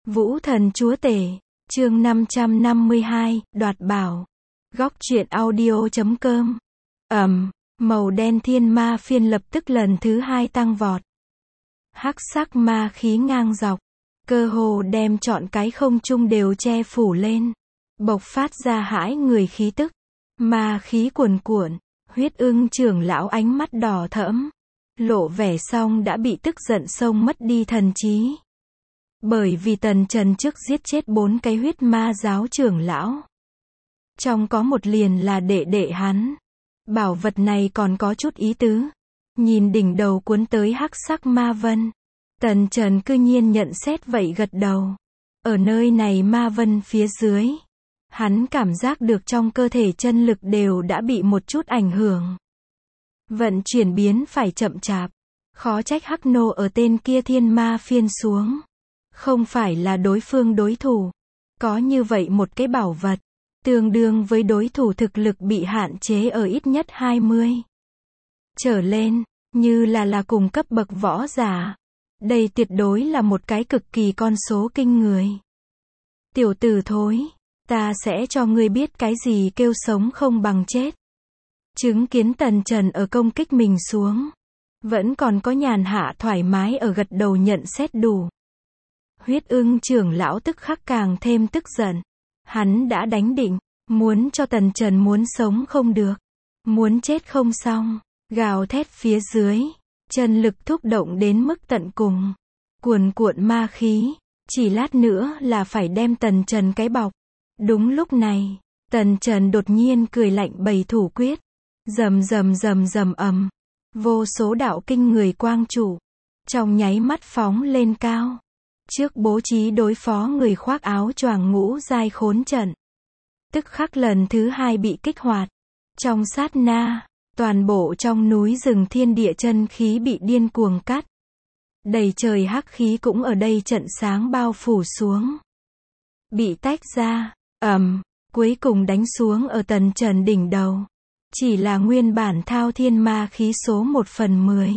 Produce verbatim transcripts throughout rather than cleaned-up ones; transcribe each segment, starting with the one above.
Vũ thần chúa tể, chương năm trăm năm mươi hai, đoạt bảo. Góc truyện audio chấm com. Ầm, màu đen thiên ma phiên lập tức lần thứ hai tăng vọt. Hắc sắc ma khí ngang dọc, cơ hồ đem trọn cái không trung đều che phủ lên, bộc phát ra hãi người khí tức. Ma khí cuồn cuộn, Huyết Ưng trưởng lão ánh mắt đỏ thẫm, lộ vẻ xong đã bị tức giận xông mất đi thần trí. Bởi vì Tần Trần trước giết chết bốn cái huyết ma giáo trưởng lão. Trong có một liền là đệ đệ hắn. Bảo vật này còn có chút ý tứ. Nhìn đỉnh đầu cuốn tới hắc sắc ma vân. Tần Trần cư nhiên nhận xét vậy gật đầu. Ở nơi này ma vân phía dưới. Hắn cảm giác được trong cơ thể chân lực đều đã bị một chút ảnh hưởng. Vận chuyển biến phải chậm chạp. Khó trách hắc nô ở tên kia thiên ma phiên xuống. Không phải là đối phương đối thủ. Có như vậy một cái bảo vật, tương đương với đối thủ thực lực bị hạn chế ở ít nhất hai mươi trở lên, như là là cùng cấp bậc võ giả. Đây tuyệt đối là một cái cực kỳ con số kinh người. Tiểu tử thối, ta sẽ cho ngươi biết cái gì kêu sống không bằng chết. Chứng kiến Tần Trần ở công kích mình xuống, vẫn còn có nhàn hạ thoải mái ở gật đầu nhận xét đủ. Huyết Ưng trưởng lão tức khắc càng thêm tức giận. Hắn đã đánh định, muốn cho Tần Trần muốn sống không được, muốn chết không xong, gào thét phía dưới, chân lực thúc động đến mức tận cùng, cuồn cuộn ma khí, chỉ lát nữa là phải đem Tần Trần cái bọc. Đúng lúc này, Tần Trần đột nhiên cười lạnh bày thủ quyết, rầm rầm rầm rầm ầm, vô số đạo kinh người quang trụ, trong nháy mắt phóng lên cao. Trước bố trí đối phó người khoác áo choàng ngũ giai khốn trận. Tức khắc lần thứ hai bị kích hoạt. Trong sát na, toàn bộ trong núi rừng thiên địa chân khí bị điên cuồng cắt. Đầy trời hắc khí cũng ở đây trận sáng bao phủ xuống. Bị tách ra, ầm, cuối cùng đánh xuống ở Tần Trần đỉnh đầu. Chỉ là nguyên bản thao thiên ma khí số một phần mười.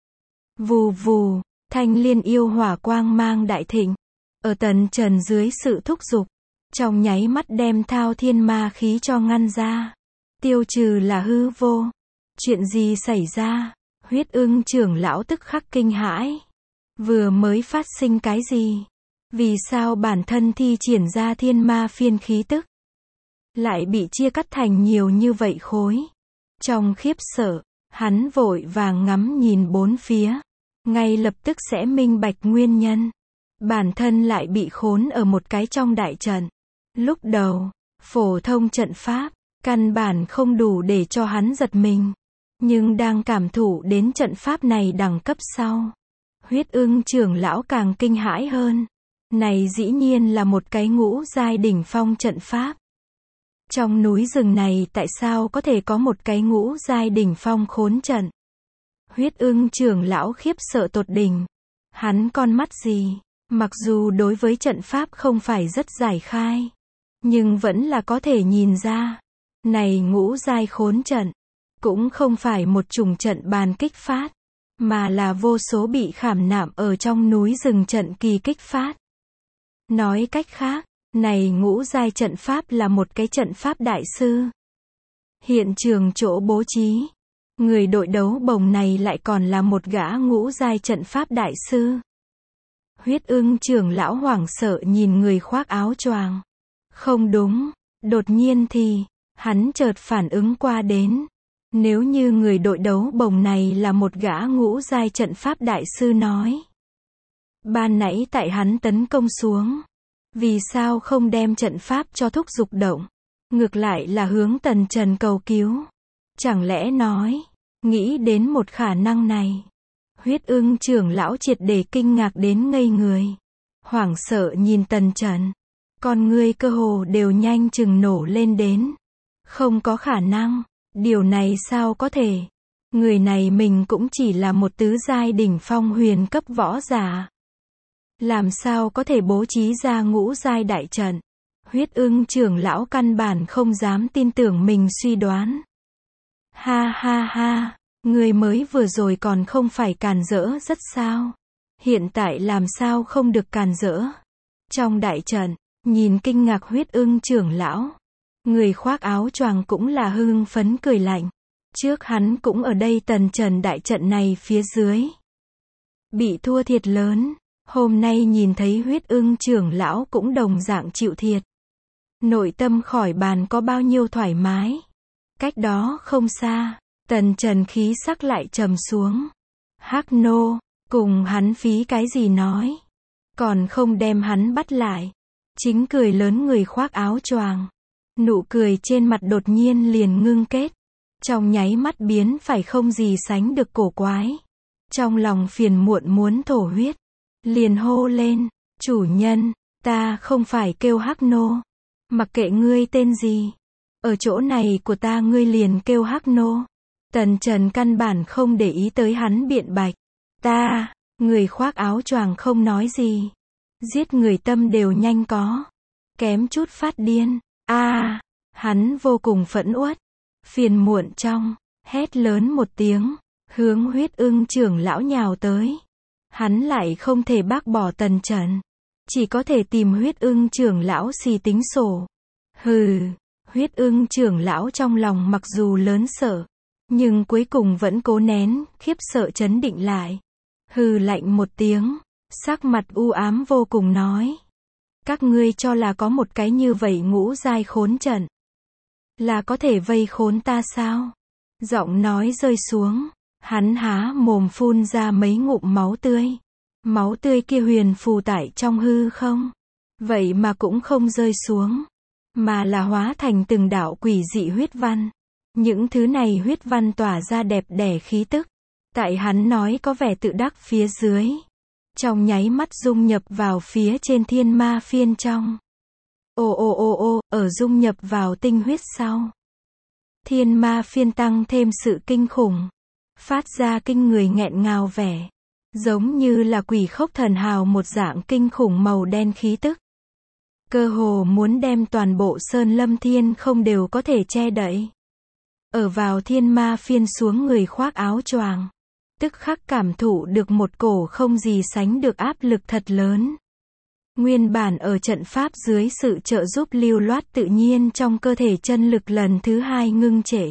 Vù vù. Thanh liên yêu hỏa quang mang đại thịnh, ở Tần Trần dưới sự thúc giục, trong nháy mắt đem thao thiên ma khí cho ngăn ra, tiêu trừ là hư vô. Chuyện gì xảy ra? Huyết Ưng trưởng lão tức khắc kinh hãi. Vừa mới phát sinh cái gì? Vì sao bản thân thi triển ra thiên ma phiên khí tức lại bị chia cắt thành nhiều như vậy khối? Trong khiếp sợ, hắn vội vàng ngắm nhìn bốn phía. Ngay lập tức sẽ minh bạch nguyên nhân. Bản thân lại bị khốn ở một cái trong đại trận. Lúc đầu, phổ thông trận pháp, căn bản không đủ để cho hắn giật mình. Nhưng đang cảm thụ đến trận pháp này đẳng cấp sau. Huyết Ưng trưởng lão càng kinh hãi hơn. Này dĩ nhiên là một cái ngũ giai đỉnh phong trận pháp. Trong núi rừng này tại sao có thể có một cái ngũ giai đỉnh phong khốn trận? Huyết Ưng trưởng lão khiếp sợ tột đỉnh. Hắn con mắt gì, mặc dù đối với trận pháp không phải rất giải khai, nhưng vẫn là có thể nhìn ra. Này ngũ giai khốn trận, cũng không phải một chủng trận bàn kích phát, mà là vô số bị khảm nạm ở trong núi rừng trận kỳ kích phát. Nói cách khác, này ngũ giai trận pháp là một cái trận pháp đại sư. Hiện trường chỗ bố trí. Người đội đấu bồng này lại còn là một gã ngũ giai trận pháp đại sư. Huyết Ưng trưởng lão hoảng sợ nhìn người khoác áo choàng. Không đúng, đột nhiên thì, hắn chợt phản ứng qua đến. Nếu như người đội đấu bồng này là một gã ngũ giai trận pháp đại sư nói. Ban nãy tại hắn tấn công xuống. Vì sao không đem trận pháp cho thúc giục động? Ngược lại là hướng Tần Trần cầu cứu. Chẳng lẽ nói, nghĩ đến một khả năng này. Huyết Ưng trưởng lão triệt để kinh ngạc đến ngây người. Hoảng sợ nhìn Tần Trần. Con ngươi cơ hồ đều nhanh chừng nổ lên đến. Không có khả năng. Điều này sao có thể? Người này mình cũng chỉ là một tứ giai đỉnh phong huyền cấp võ giả. Làm sao có thể bố trí ra ngũ giai đại trận? Huyết Ưng trưởng lão căn bản không dám tin tưởng mình suy đoán. Ha ha ha, người mới vừa rồi còn không phải càn rỡ rất sao? Hiện tại làm sao không được càn rỡ? Trong đại trận, nhìn kinh ngạc Huyết Ưng trưởng lão, người khoác áo choàng cũng là hưng phấn cười lạnh. Trước hắn cũng ở đây tần trần đại trận này phía dưới. Bị thua thiệt lớn, hôm nay nhìn thấy Huyết Ưng trưởng lão cũng đồng dạng chịu thiệt. Nội tâm khỏi bàn có bao nhiêu thoải mái. Cách đó không xa, tần trần khí sắc lại trầm xuống. Hắc nô, cùng hắn phí cái gì nói. Còn không đem hắn bắt lại. Chính cười lớn người khoác áo choàng. Nụ cười trên mặt đột nhiên liền ngưng kết. Trong nháy mắt biến phải không gì sánh được cổ quái. Trong lòng phiền muộn muốn thổ huyết. Liền hô lên, chủ nhân, ta không phải kêu Hắc nô. Mặc kệ ngươi tên gì. Ở chỗ này của ta ngươi liền kêu Hắc nô. Tần Trần căn bản không để ý tới hắn biện bạch. Ta, người khoác áo choàng không nói gì. Giết người tâm đều nhanh có. Kém chút phát điên. A, à, hắn vô cùng phẫn uất. Phiền muộn trong, hét lớn một tiếng, hướng Huyết Ưng trưởng lão nhào tới. Hắn lại không thể bác bỏ Tần Trần. Chỉ có thể tìm Huyết Ưng trưởng lão xì tính sổ. Hừ, Huyết Ưng trưởng lão trong lòng mặc dù lớn sợ, nhưng cuối cùng vẫn cố nén, khiếp sợ chấn định lại. Hừ lạnh một tiếng, sắc mặt u ám vô cùng nói. Các ngươi cho là có một cái như vậy ngũ giai khốn trận. Là có thể vây khốn ta sao? Giọng nói rơi xuống, hắn há mồm phun ra mấy ngụm máu tươi. Máu tươi kia huyền phù tại trong hư không. Vậy mà cũng không rơi xuống. Mà là hóa thành từng đạo quỷ dị huyết văn. Những thứ này huyết văn tỏa ra đẹp đẽ khí tức. Tại hắn nói có vẻ tự đắc phía dưới. Trong nháy mắt dung nhập vào phía trên thiên ma phiên trong. Ô ô ô ô, ở dung nhập vào tinh huyết sau. Thiên ma phiên tăng thêm sự kinh khủng. Phát ra kinh người nghẹn ngào vẻ. Giống như là quỷ khốc thần hào một dạng kinh khủng màu đen khí tức. Cơ hồ muốn đem toàn bộ sơn lâm thiên không đều có thể che đậy. Ở vào thiên ma phiên xuống người khoác áo choàng. Tức khắc cảm thụ được một cổ không gì sánh được áp lực thật lớn. Nguyên bản ở trận pháp dưới sự trợ giúp lưu loát tự nhiên trong cơ thể chân lực lần thứ hai ngưng trệ.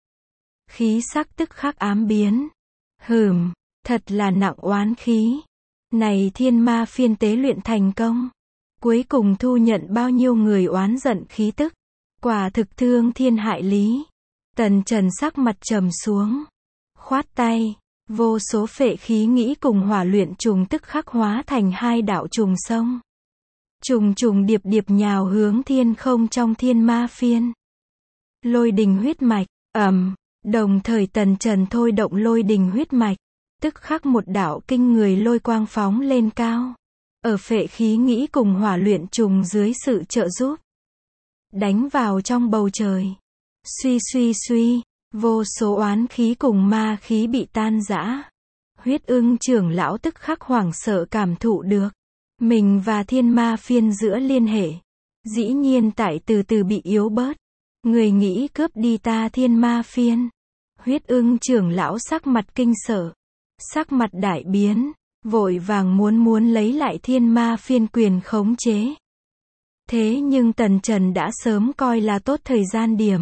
Khí sắc tức khắc ám biến. Hừm, thật là nặng oán khí. Này thiên ma phiên tế luyện thành công. Cuối cùng thu nhận bao nhiêu người oán giận khí tức. Quả thực thương thiên hại lý. Tần Trần sắc mặt trầm xuống. Khoát tay. Vô số phệ khí nghĩ cùng hỏa luyện trùng tức khắc hóa thành hai đạo trùng sông. Trùng trùng điệp điệp nhào hướng thiên không trong thiên ma phiên. Lôi đình huyết mạch, ầm, đồng thời Tần Trần thôi động lôi đình huyết mạch. Tức khắc một đạo kinh người lôi quang phóng lên cao. Ở phệ khí nghĩ cùng hỏa luyện trùng dưới sự trợ giúp. Đánh vào trong bầu trời. Suy suy suy. Vô số oán khí cùng ma khí bị tan rã. Huyết Ưng trưởng lão tức khắc hoảng sợ cảm thụ được. Mình và thiên ma phiên giữa liên hệ. Dĩ nhiên tại từ từ bị yếu bớt. Người nghĩ cướp đi ta thiên ma phiên. Huyết Ưng trưởng lão sắc mặt kinh sợ. Sắc mặt đại biến. Vội vàng muốn muốn lấy lại thiên ma phiên quyền khống chế. Thế nhưng Tần Trần đã sớm coi là tốt thời gian điểm.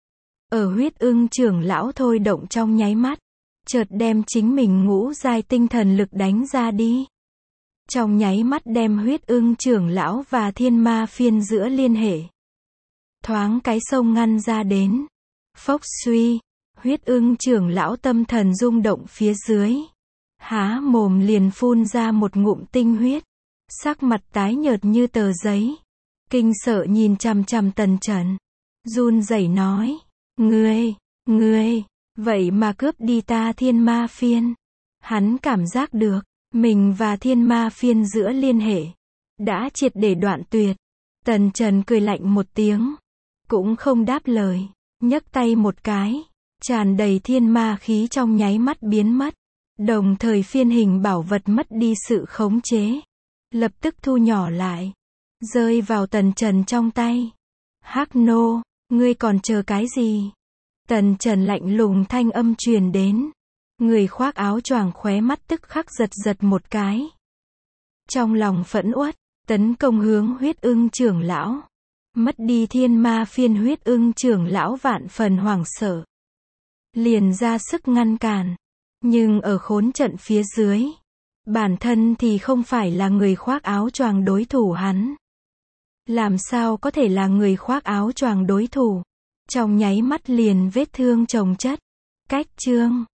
Ở Huyết Ưng trưởng lão thôi động trong nháy mắt. Chợt đem chính mình ngũ giai tinh thần lực đánh ra đi. Trong nháy mắt đem Huyết Ưng trưởng lão và thiên ma phiên giữa liên hệ. Thoáng cái sông ngăn ra đến. Phốc suy. Huyết Ưng trưởng lão tâm thần rung động phía dưới. Há mồm liền phun ra một ngụm tinh huyết. Sắc mặt tái nhợt như tờ giấy. Kinh sợ nhìn chằm chằm Tần Trần. Run rẩy nói. Ngươi, ngươi, vậy mà cướp đi ta thiên ma phiên. Hắn cảm giác được, mình và thiên ma phiên giữa liên hệ. Đã triệt để đoạn tuyệt. Tần Trần cười lạnh một tiếng. Cũng không đáp lời. Nhấc tay một cái. Tràn đầy thiên ma khí trong nháy mắt biến mất. Đồng thời phiên hình bảo vật mất đi sự khống chế. Lập tức thu nhỏ lại. Rơi vào Tần Trần trong tay. Hắc nô, ngươi còn chờ cái gì? Tần Trần lạnh lùng thanh âm truyền đến. Người khoác áo choàng khóe mắt tức khắc giật giật một cái. Trong lòng phẫn uất, tấn công hướng Huyết Ưng trưởng lão. Mất đi thiên ma phiên, Huyết Ưng trưởng lão vạn phần hoảng sợ. Liền ra sức ngăn cản. Nhưng ở khốn trận phía dưới, bản thân thì không phải là người khoác áo choàng đối thủ hắn. Làm sao có thể là người khoác áo choàng đối thủ? Trong nháy mắt liền vết thương chồng chất. Cách chương